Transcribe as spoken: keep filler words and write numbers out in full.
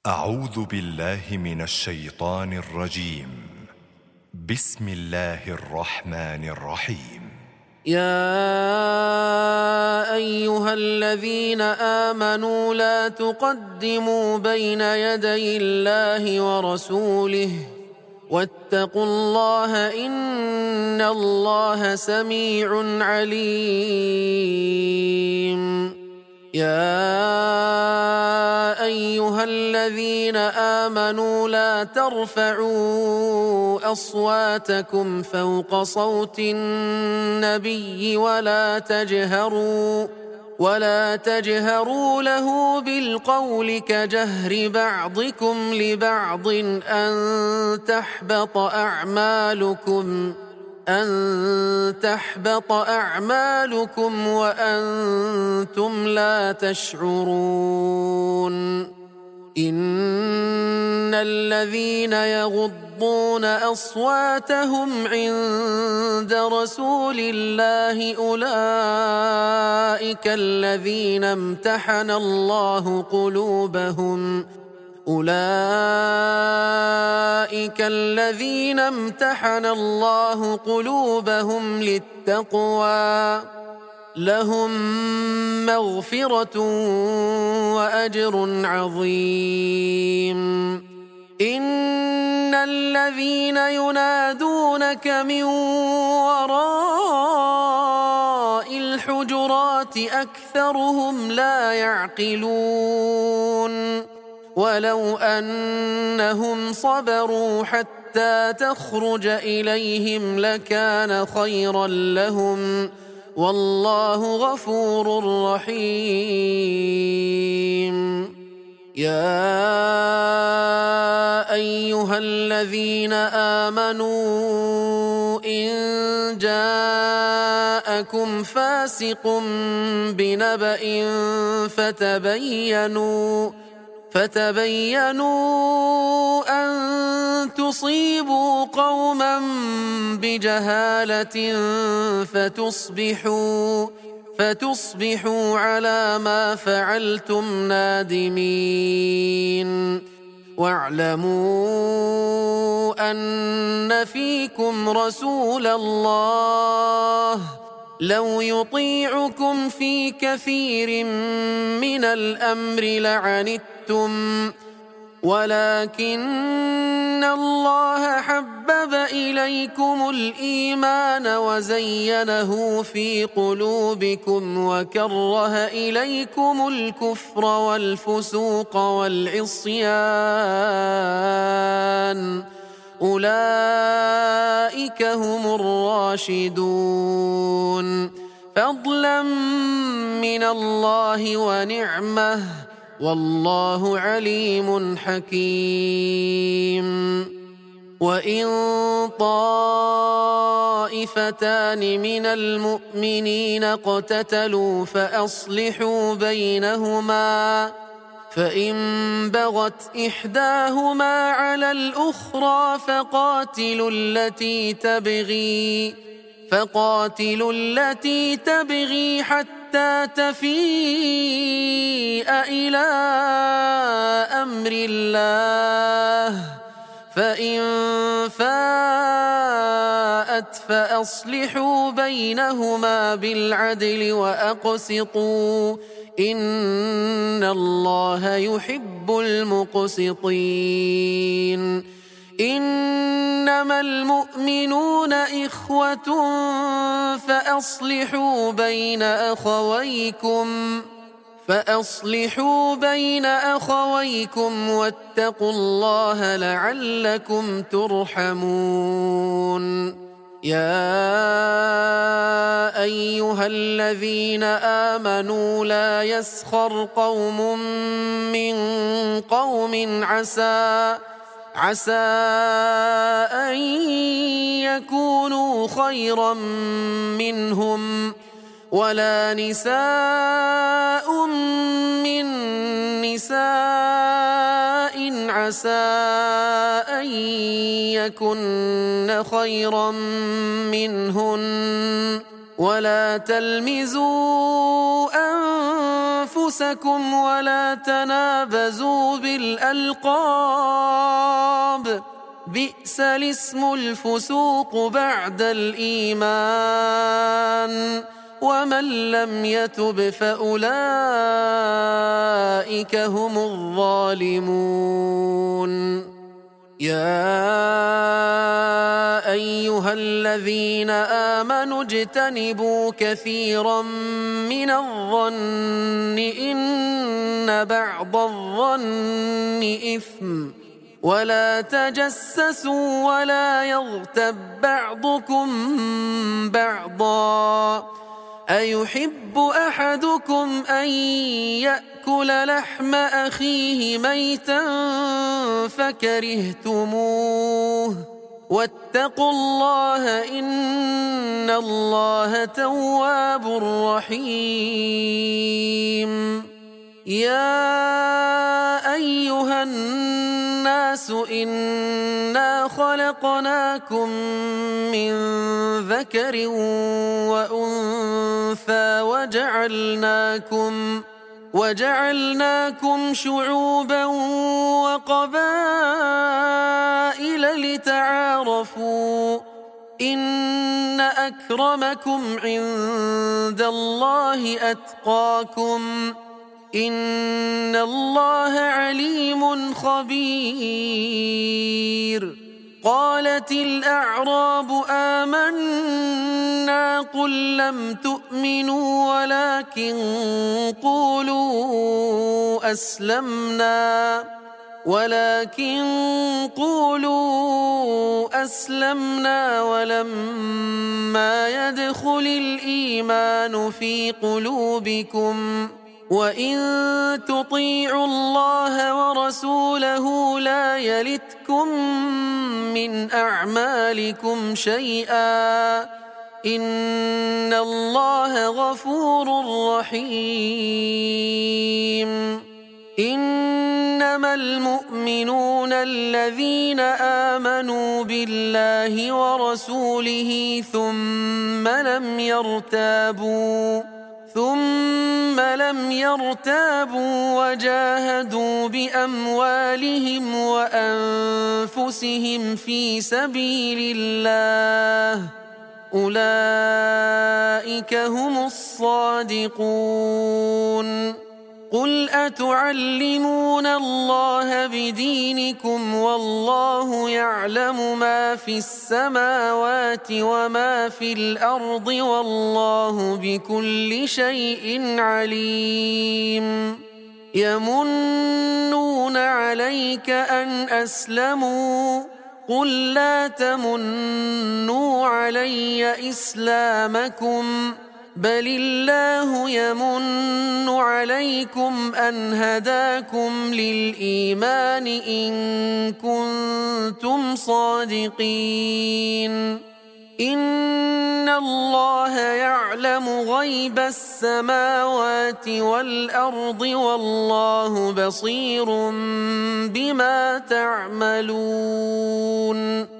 أعوذ بالله من الشيطان الرجيم. بسم الله الرحمن الرحيم. يا أيها الذين آمنوا لا تقدموا بين يدي الله ورسوله واتقوا الله إن الله سميع عليم. يا أيها الذين آمنوا لا ترفعوا أصواتكم فوق صوت النبي ولا تجهروا ولا تجهروا له بالقول كجهر بعضكم لبعض أن تحبط أعمالكم أن تحبط أعمالكم وأنتم لا تشعرون. إن الذين يغضون أصواتهم عند رسول الله أولئك الذين امتحن الله قلوبهم أولئك الذين امتحن الله قلوبهم للتقوى لهم مغفرة وأجر عظيم. إن الذين ينادونك من وراء الحجرات أكثرهم لا يعقلون. ولو أنهم صبروا حتى تخرج إليهم لكان خيرا لهم والله غفور رحيم. يا أيها الذين آمنوا إن جاءكم فاسق بنبأ فتبينوا فتبينوا أن تصيبوا قوما بجهالة فتصبحوا فتصبحوا على ما فعلتم نادمين. واعلموا أن فيكم رسول الله لو يطيعكم في كثير من الأمر لعنتم ولكن الله حبب إليكم الإيمان وزينه في قلوبكم وكره إليكم الكفر والفسوق والعصيان أولئك هم الراشدون فضلا من الله ونعمه والله عليم حكيم. وإن طائفتان من المؤمنين اقتتلوا فأصلحوا بينهما فإن بغت إحداهما على الأخرى فقاتلوا التي تبغي فقاتلوا التي تبغي حتى تفيء إلى أمر الله فإن فاءت فأصلحوا بينهما بالعدل وأقسطوا إن الله يحب المقسطين. إنما المؤمنون إخوة فأصلحوا بين أخويكم فأصلحوا بين أخويكم واتقوا الله لعلكم ترحمون. يا أيها الذين آمنوا لا يسخر قوم من قوم عسى عسى أن يكونوا خيرا منهم ولا نساء من نساء عسى أن يكن خيرا منهن ولا تلمزوا أنفسكم أنفسكم ولا تنابزوا بالألقاب، بئس الاسم الفسوق بعد الإيمان، ومن لم يتب فأولئك هم الظالمون. يا أيها الذين آمنوا اجتنبوا كثيرا من الظن إن بعض الظن إثم، ولا تجسسوا ولا يغتب بعضكم بعضا، أيحب أحدكم أن يأكل لحم أخيه ميتا فكرهتموه، واتقوا الله إن الله تواب رحيم. يا أيها الناس إنا خلقناكم من ذكر وأنثى وجعلناكم وجعلناكم شعوبا وقبائل لتعارفوا، إن أكرمكم عند الله أتقاكم، إن الله عليم خبير. قالت الأعراب آمنا، قل لم تؤمنوا ولكن قولوا أسلمنا ولكن قولوا أسلمنا ولما يدخل الإيمان في قلوبكم، وإن تطيعوا الله ورسوله لا يلتكم من أعمالكم شيئا، إن الله غفور رحيم. إنما المؤمنون الذين آمنوا بالله ورسوله ثم لم يرتابوا ثم لم يرتابوا وجاهدوا بأموالهم وأنفسهم في سبيل الله، أولئك هم الصادقون. قل أتعلمون الله بدينكم والله يعلم ما في السماوات وما في الأرض والله بكل شيء عليم. يمنون عليك أن أسلموا، قل لا تمنوا علي إسلامكم، بل الله يمن عليكم أن هداكم للإيمان إن كنتم صادقين. إن الله يعلم غيب السماوات والأرض والله بصير بما تعملون.